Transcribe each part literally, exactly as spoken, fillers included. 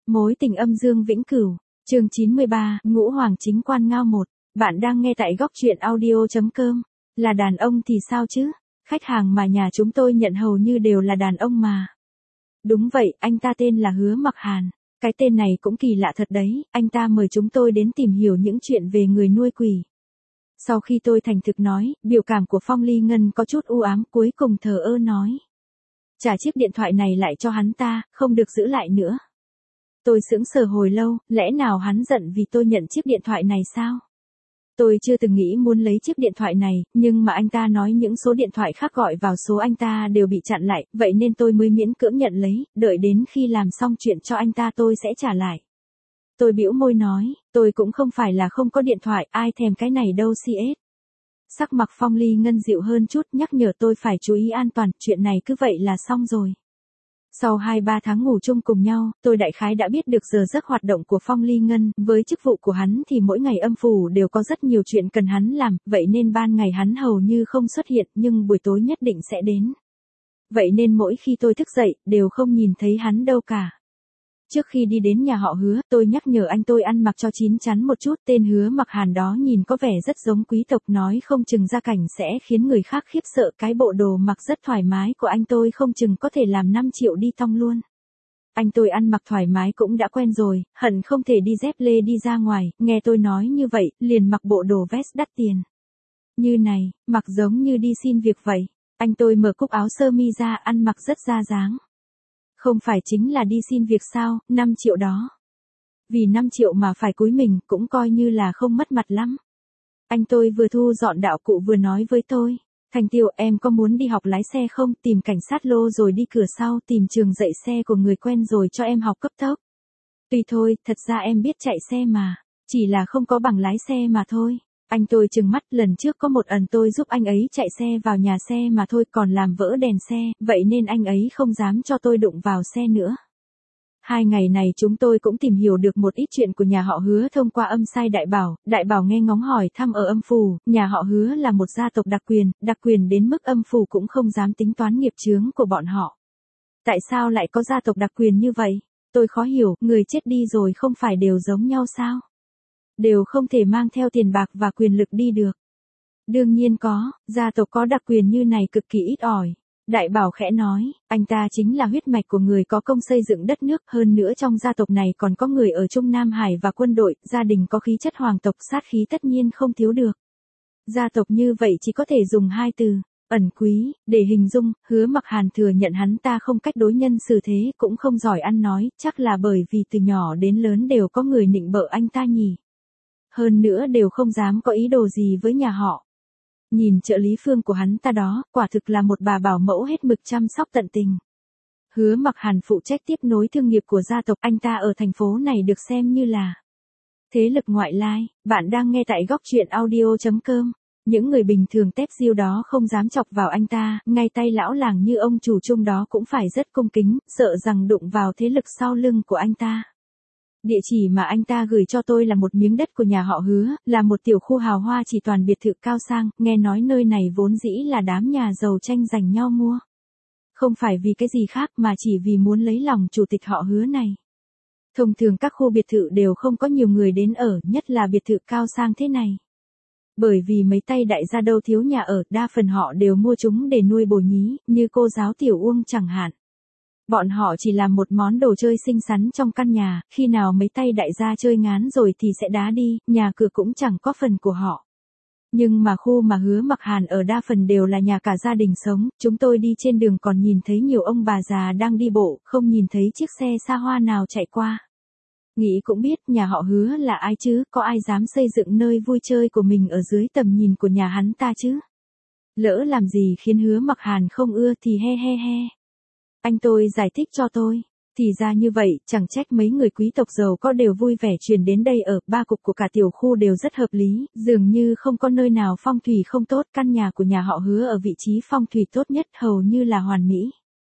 Mối tình âm dương vĩnh cửu, chương chín mươi ba, Ngũ Hoàng chính quan ngao một. Bạn đang nghe tại góc truyện audio.com. Là đàn ông thì sao chứ? Khách hàng mà nhà chúng tôi nhận hầu như đều là đàn ông mà. Đúng vậy, anh ta tên là Hứa Mặc Hàn. Cái tên này cũng kỳ lạ thật đấy, anh ta mời chúng tôi đến tìm hiểu những chuyện về người nuôi quỷ. Sau khi tôi thành thực nói, biểu cảm của Phong Ly Ngân có chút u ám, cuối cùng thờ ơ nói. Trả chiếc điện thoại này lại cho hắn ta, không được giữ lại nữa. Tôi sững sờ hồi lâu, lẽ nào hắn giận vì tôi nhận chiếc điện thoại này sao? Tôi chưa từng nghĩ muốn lấy chiếc điện thoại này, nhưng mà anh ta nói những số điện thoại khác gọi vào số anh ta đều bị chặn lại, vậy nên tôi mới miễn cưỡng nhận lấy, đợi đến khi làm xong chuyện cho anh ta tôi sẽ trả lại. Tôi bĩu môi nói, tôi cũng không phải là không có điện thoại, ai thèm cái này đâu xê ét. Sắc mặt Phong Ly Ngân dịu hơn chút, nhắc nhở tôi phải chú ý an toàn, chuyện này cứ vậy là xong rồi. Sau hai ba tháng ngủ chung cùng nhau, tôi đại khái đã biết được giờ giấc hoạt động của Phong Ly Ngân, với chức vụ của hắn thì mỗi ngày âm phủ đều có rất nhiều chuyện cần hắn làm, vậy nên ban ngày hắn hầu như không xuất hiện, nhưng buổi tối nhất định sẽ đến. Vậy nên mỗi khi tôi thức dậy, đều không nhìn thấy hắn đâu cả. Trước khi đi đến nhà họ Hứa, tôi nhắc nhở anh tôi ăn mặc cho chín chắn một chút, tên Hứa Mặc Hàn đó nhìn có vẻ rất giống quý tộc, nói không chừng ra cảnh sẽ khiến người khác khiếp sợ, cái bộ đồ mặc rất thoải mái của anh tôi không chừng có thể làm năm triệu đi tong luôn. Anh tôi ăn mặc thoải mái cũng đã quen rồi, hận không thể đi dép lê đi ra ngoài, nghe tôi nói như vậy, liền mặc bộ đồ vest đắt tiền. Như này, mặc giống như đi xin việc vậy. Anh tôi mở cúc áo sơ mi ra, ăn mặc rất ra dáng. Không phải chính là đi xin việc sao, năm triệu đó. Vì năm triệu mà phải cúi mình, cũng coi như là không mất mặt lắm. Anh tôi vừa thu dọn đạo cụ vừa nói với tôi. Thành Tiêu, em có muốn đi học lái xe không, tìm cảnh sát lô rồi đi cửa sau tìm trường dạy xe của người quen rồi cho em học cấp tốc. Tùy thôi, thật ra em biết chạy xe mà, chỉ là không có bằng lái xe mà thôi. Anh tôi trừng mắt, lần trước có một ẩn tôi giúp anh ấy chạy xe vào nhà xe mà thôi, còn làm vỡ đèn xe, vậy nên anh ấy không dám cho tôi đụng vào xe nữa. Hai ngày này chúng tôi cũng tìm hiểu được một ít chuyện của nhà họ Hứa thông qua âm sai Đại Bảo. Đại Bảo nghe ngóng hỏi thăm ở âm phủ, nhà họ Hứa là một gia tộc đặc quyền, đặc quyền đến mức âm phủ cũng không dám tính toán nghiệp chướng của bọn họ. Tại sao lại có gia tộc đặc quyền như vậy? Tôi khó hiểu, người chết đi rồi không phải đều giống nhau sao? Đều không thể mang theo tiền bạc và quyền lực đi được. Đương nhiên có, gia tộc có đặc quyền như này cực kỳ ít ỏi. Đại Bảo khẽ nói, anh ta chính là huyết mạch của người có công xây dựng đất nước, hơn nữa trong gia tộc này còn có người ở Trung Nam Hải và quân đội, gia đình có khí chất hoàng tộc, sát khí tất nhiên không thiếu được. Gia tộc như vậy chỉ có thể dùng hai từ, ẩn quý, để hình dung. Hứa Mặc Hàn thừa nhận hắn ta không cách đối nhân xử thế, cũng không giỏi ăn nói, chắc là bởi vì từ nhỏ đến lớn đều có người nịnh bợ anh ta nhỉ. Hơn nữa đều không dám có ý đồ gì với nhà họ. Nhìn trợ lý Phương của hắn ta đó, quả thực là một bà bảo mẫu hết mực chăm sóc tận tình. Hứa Mặc Hàn phụ trách tiếp nối thương nghiệp của gia tộc, anh ta ở thành phố này được xem như là thế lực ngoại lai. Bạn đang nghe tại góc truyện audio.com. Những người bình thường tép diêu đó không dám chọc vào anh ta, ngay tay lão làng như ông chủ chung đó cũng phải rất cung kính, sợ rằng đụng vào thế lực sau lưng của anh ta. Địa chỉ mà anh ta gửi cho tôi là một miếng đất của nhà họ Hứa, là một tiểu khu hào hoa chỉ toàn biệt thự cao sang, nghe nói nơi này vốn dĩ là đám nhà giàu tranh giành nhau mua. Không phải vì cái gì khác mà chỉ vì muốn lấy lòng chủ tịch họ Hứa này. Thông thường các khu biệt thự đều không có nhiều người đến ở, nhất là biệt thự cao sang thế này. Bởi vì mấy tay đại gia đâu thiếu nhà ở, đa phần họ đều mua chúng để nuôi bồ nhí, như cô giáo Tiểu Uông chẳng hạn. Bọn họ chỉ làm một món đồ chơi xinh xắn trong căn nhà, khi nào mấy tay đại gia chơi ngán rồi thì sẽ đá đi, nhà cửa cũng chẳng có phần của họ. Nhưng mà khu mà Hứa Mặc Hàn ở đa phần đều là nhà cả gia đình sống, chúng tôi đi trên đường còn nhìn thấy nhiều ông bà già đang đi bộ, không nhìn thấy chiếc xe xa hoa nào chạy qua. Nghĩ cũng biết nhà họ Hứa là ai chứ, có ai dám xây dựng nơi vui chơi của mình ở dưới tầm nhìn của nhà hắn ta chứ. Lỡ làm gì khiến Hứa Mặc Hàn không ưa thì he he he. Anh tôi giải thích cho tôi, thì ra như vậy, chẳng trách mấy người quý tộc giàu có đều vui vẻ chuyển đến đây ở, ba cục của cả tiểu khu đều rất hợp lý, dường như không có nơi nào phong thủy không tốt, căn nhà của nhà họ Hứa ở vị trí phong thủy tốt nhất, hầu như là hoàn mỹ.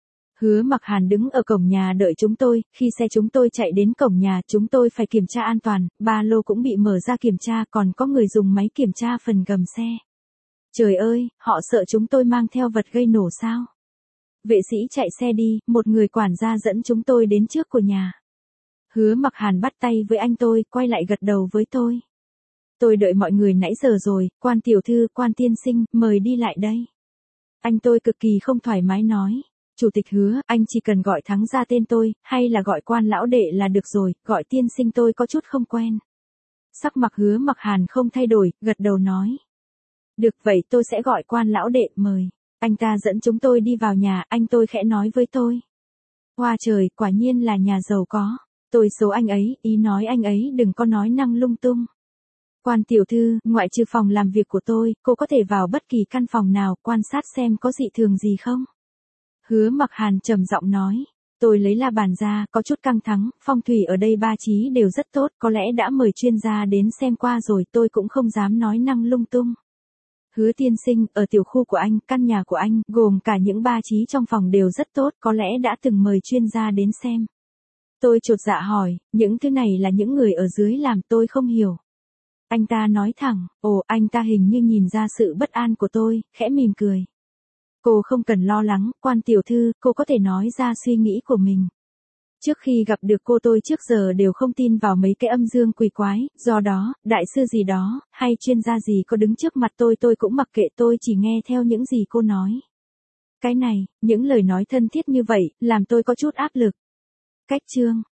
Hứa Mặc Hàn đứng ở cổng nhà đợi chúng tôi, khi xe chúng tôi chạy đến cổng nhà chúng tôi phải kiểm tra an toàn, ba lô cũng bị mở ra kiểm tra, còn có người dùng máy kiểm tra phần gầm xe. Trời ơi, họ sợ chúng tôi mang theo vật gây nổ sao? Vệ sĩ chạy xe đi, một người quản gia dẫn chúng tôi đến trước của nhà. Hứa Mặc Hàn bắt tay với anh tôi, quay lại gật đầu với tôi. Tôi đợi mọi người nãy giờ rồi, Quan tiểu thư, Quan tiên sinh, mời đi lại đây. Anh tôi cực kỳ không thoải mái nói. Chủ tịch Hứa, anh chỉ cần gọi thắng ra tên tôi, hay là gọi Quan lão đệ là được rồi, gọi tiên sinh tôi có chút không quen. Sắc mặt Hứa Mặc Hàn không thay đổi, gật đầu nói. Được vậy tôi sẽ gọi Quan lão đệ, mời. Anh ta dẫn chúng tôi đi vào nhà, anh tôi khẽ nói với tôi. Hoa trời, quả nhiên là nhà giàu có. Tôi xấu anh ấy, ý nói anh ấy đừng có nói năng lung tung. Quan tiểu thư, ngoại trừ phòng làm việc của tôi, cô có thể vào bất kỳ căn phòng nào, quan sát xem có dị thường gì không? Hứa Mặc Hàn trầm giọng nói. Tôi lấy la bàn ra, có chút căng thẳng, phong thủy ở đây ba chí đều rất tốt, có lẽ đã mời chuyên gia đến xem qua rồi, tôi cũng không dám nói năng lung tung. Hứa tiên sinh, ở tiểu khu của anh, căn nhà của anh, gồm cả những ba chí trong phòng đều rất tốt, có lẽ đã từng mời chuyên gia đến xem. Tôi chột dạ hỏi, những thứ này là những người ở dưới làm, tôi không hiểu. Anh ta nói thẳng, ồ, anh ta hình như nhìn ra sự bất an của tôi, khẽ mỉm cười. Cô không cần lo lắng, Quan tiểu thư, cô có thể nói ra suy nghĩ của mình. Trước khi gặp được cô tôi trước giờ đều không tin vào mấy cái âm dương quỷ quái, do đó, đại sư gì đó, hay chuyên gia gì có đứng trước mặt tôi tôi cũng mặc kệ, tôi chỉ nghe theo những gì cô nói. Cái này, những lời nói thân thiết như vậy, làm tôi có chút áp lực. Cách chương